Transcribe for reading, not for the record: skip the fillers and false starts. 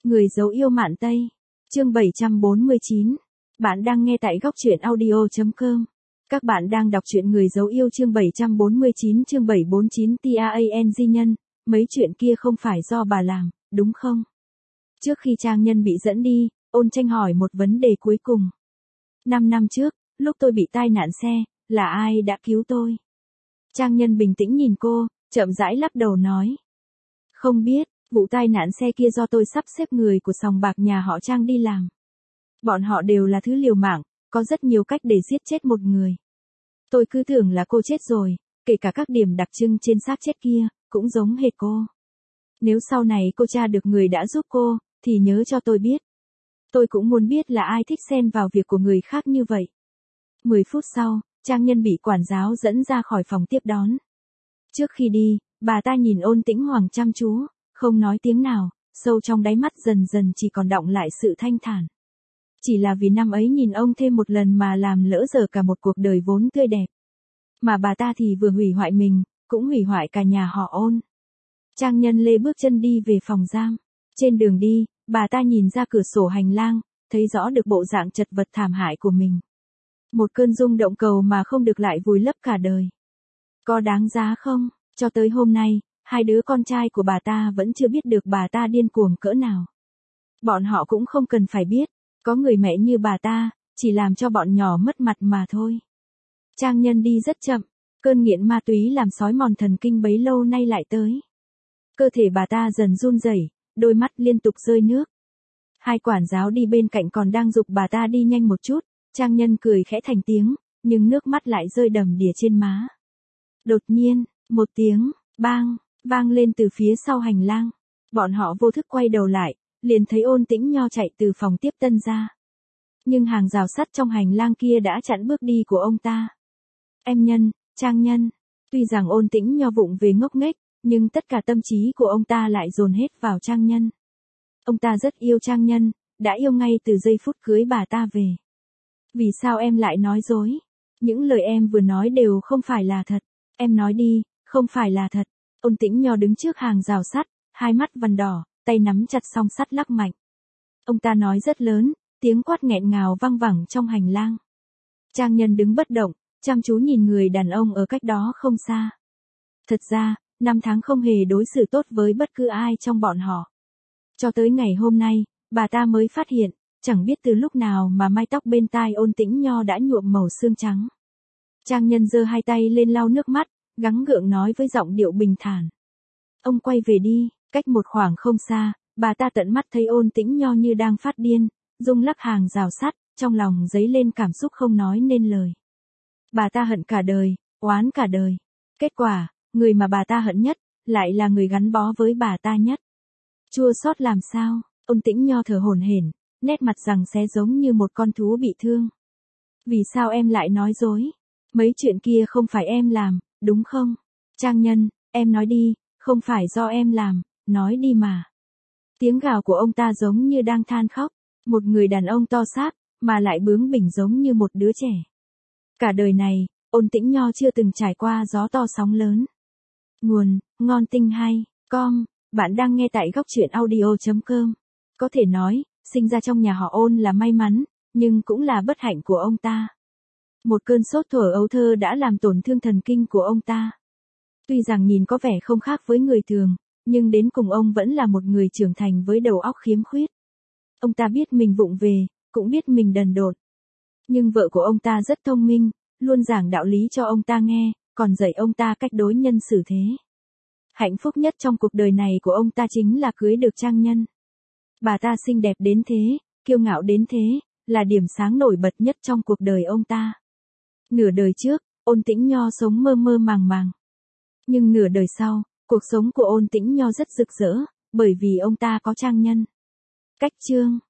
Người dấu yêu Mạn Tây. Chương 749. Bạn đang nghe tại góc truyện audio.com. Các bạn đang đọc truyện Người dấu yêu chương 749 chương 749 TANG nhân. Mấy chuyện kia không phải do bà làm, đúng không? Trước khi Trang Nhân bị dẫn đi, Ôn Tranh hỏi một vấn đề cuối cùng. 5 năm trước, lúc tôi bị tai nạn xe, là ai đã cứu tôi? Trang Nhân bình tĩnh nhìn cô, chậm rãi lắc đầu nói. Không biết, vụ tai nạn xe kia do tôi sắp xếp người của sòng bạc nhà họ Trang đi làm. Bọn họ đều là thứ liều mạng, có rất nhiều cách để giết chết một người. Tôi cứ tưởng là cô chết rồi, kể cả các điểm đặc trưng trên xác chết kia, cũng giống hệt cô. Nếu sau này cô tra được người đã giúp cô, thì nhớ cho tôi biết. Tôi cũng muốn biết là ai thích xen vào việc của người khác như vậy. 10 phút sau, Trang Nhân bị quản giáo dẫn ra khỏi phòng tiếp đón. Trước khi đi, bà ta nhìn Ôn Tĩnh Hoàng chăm chú, không nói tiếng nào, sâu trong đáy mắt dần dần chỉ còn đọng lại sự thanh thản. Chỉ là vì năm ấy nhìn ông thêm một lần mà làm lỡ dở cả một cuộc đời vốn tươi đẹp. Mà bà ta thì vừa hủy hoại mình, cũng hủy hoại cả nhà họ Ôn. Trang Nhân lê bước chân đi về phòng giam. Trên đường đi, bà ta nhìn ra cửa sổ hành lang, thấy rõ được bộ dạng chật vật thảm hại của mình. Một cơn rung động cầu mà không được lại vùi lấp cả đời. Có đáng giá không? Cho tới hôm nay, hai đứa con trai của bà ta vẫn chưa biết được bà ta điên cuồng cỡ nào. Bọn họ cũng không cần phải biết, có người mẹ như bà ta, chỉ làm cho bọn nhỏ mất mặt mà thôi. Trang Nhân đi rất chậm, cơn nghiện ma túy làm xói mòn thần kinh bấy lâu nay lại tới. Cơ thể bà ta dần run rẩy, đôi mắt liên tục rơi nước. Hai quản giáo đi bên cạnh còn đang giục bà ta đi nhanh một chút, Trang Nhân cười khẽ thành tiếng, nhưng nước mắt lại rơi đầm đìa trên má. Đột nhiên, một tiếng, bang, vang lên từ phía sau hành lang. Bọn họ vô thức quay đầu lại, liền thấy Ôn Tĩnh Nho chạy từ phòng tiếp tân ra. Nhưng hàng rào sắt trong hành lang kia đã chặn bước đi của ông ta. Em Nhân, Trang Nhân. Tuy rằng Ôn Tĩnh Nho vụng về ngốc nghếch, nhưng tất cả tâm trí của ông ta lại dồn hết vào Trang Nhân. Ông ta rất yêu Trang Nhân, đã yêu ngay từ giây phút cưới bà ta về. Vì sao em lại nói dối? Những lời em vừa nói đều không phải là thật. Em nói đi, không phải là thật. Ôn Tĩnh Nho đứng trước hàng rào sắt, hai mắt vằn đỏ, tay nắm chặt song sắt lắc mạnh. Ông ta nói rất lớn, tiếng quát nghẹn ngào vang vẳng trong hành lang. Trang Nhân đứng bất động, chăm chú nhìn người đàn ông ở cách đó không xa. Thật ra, 5 tháng không hề đối xử tốt với bất cứ ai trong bọn họ. Cho tới ngày hôm nay, bà ta mới phát hiện, chẳng biết từ lúc nào mà mái tóc bên tai Ôn Tĩnh Nho đã nhuộm màu xương trắng. Trang Nhân giơ hai tay lên lau nước mắt, gắng gượng nói với giọng điệu bình thản. Ông quay về đi. Cách một khoảng không xa, bà ta tận mắt thấy Ôn Tĩnh Nho như đang phát điên, rung lắc hàng rào sắt, trong lòng dấy lên cảm xúc không nói nên lời. Bà ta hận cả đời, oán cả đời. Kết quả, người mà bà ta hận nhất, lại là người gắn bó với bà ta nhất. Chua xót làm sao? Ôn Tĩnh Nho thở hổn hển, nét mặt giằng xé giống như một con thú bị thương. Vì sao em lại nói dối? Mấy chuyện kia không phải em làm, đúng không? Trang Nhân, em nói đi, không phải do em làm, nói đi mà. Tiếng gào của ông ta giống như đang than khóc, một người đàn ông to xác, mà lại bướng bỉnh giống như một đứa trẻ. Cả đời này, Ôn Tĩnh Nho chưa từng trải qua gió to sóng lớn. Nguồn, ngon tinh hay, com, bạn đang nghe tại góc truyện audio.com. Có thể nói, sinh ra trong nhà họ Ôn là may mắn, nhưng cũng là bất hạnh của ông ta. Một cơn sốt thuở ấu thơ đã làm tổn thương thần kinh của ông ta. Tuy rằng nhìn có vẻ không khác với người thường, nhưng đến cùng ông vẫn là một người trưởng thành với đầu óc khiếm khuyết. Ông ta biết mình vụng về, cũng biết mình đần độn. Nhưng vợ của ông ta rất thông minh, luôn giảng đạo lý cho ông ta nghe, còn dạy ông ta cách đối nhân xử thế. Hạnh phúc nhất trong cuộc đời này của ông ta chính là cưới được Trang Nhân. Bà ta xinh đẹp đến thế, kiêu ngạo đến thế, là điểm sáng nổi bật nhất trong cuộc đời ông ta. Nửa đời trước, Ôn Tĩnh Nho sống mơ mơ màng màng. Nhưng nửa đời sau, cuộc sống của Ôn Tĩnh Nho rất rực rỡ, bởi vì ông ta có Trang Nhân. Cách chương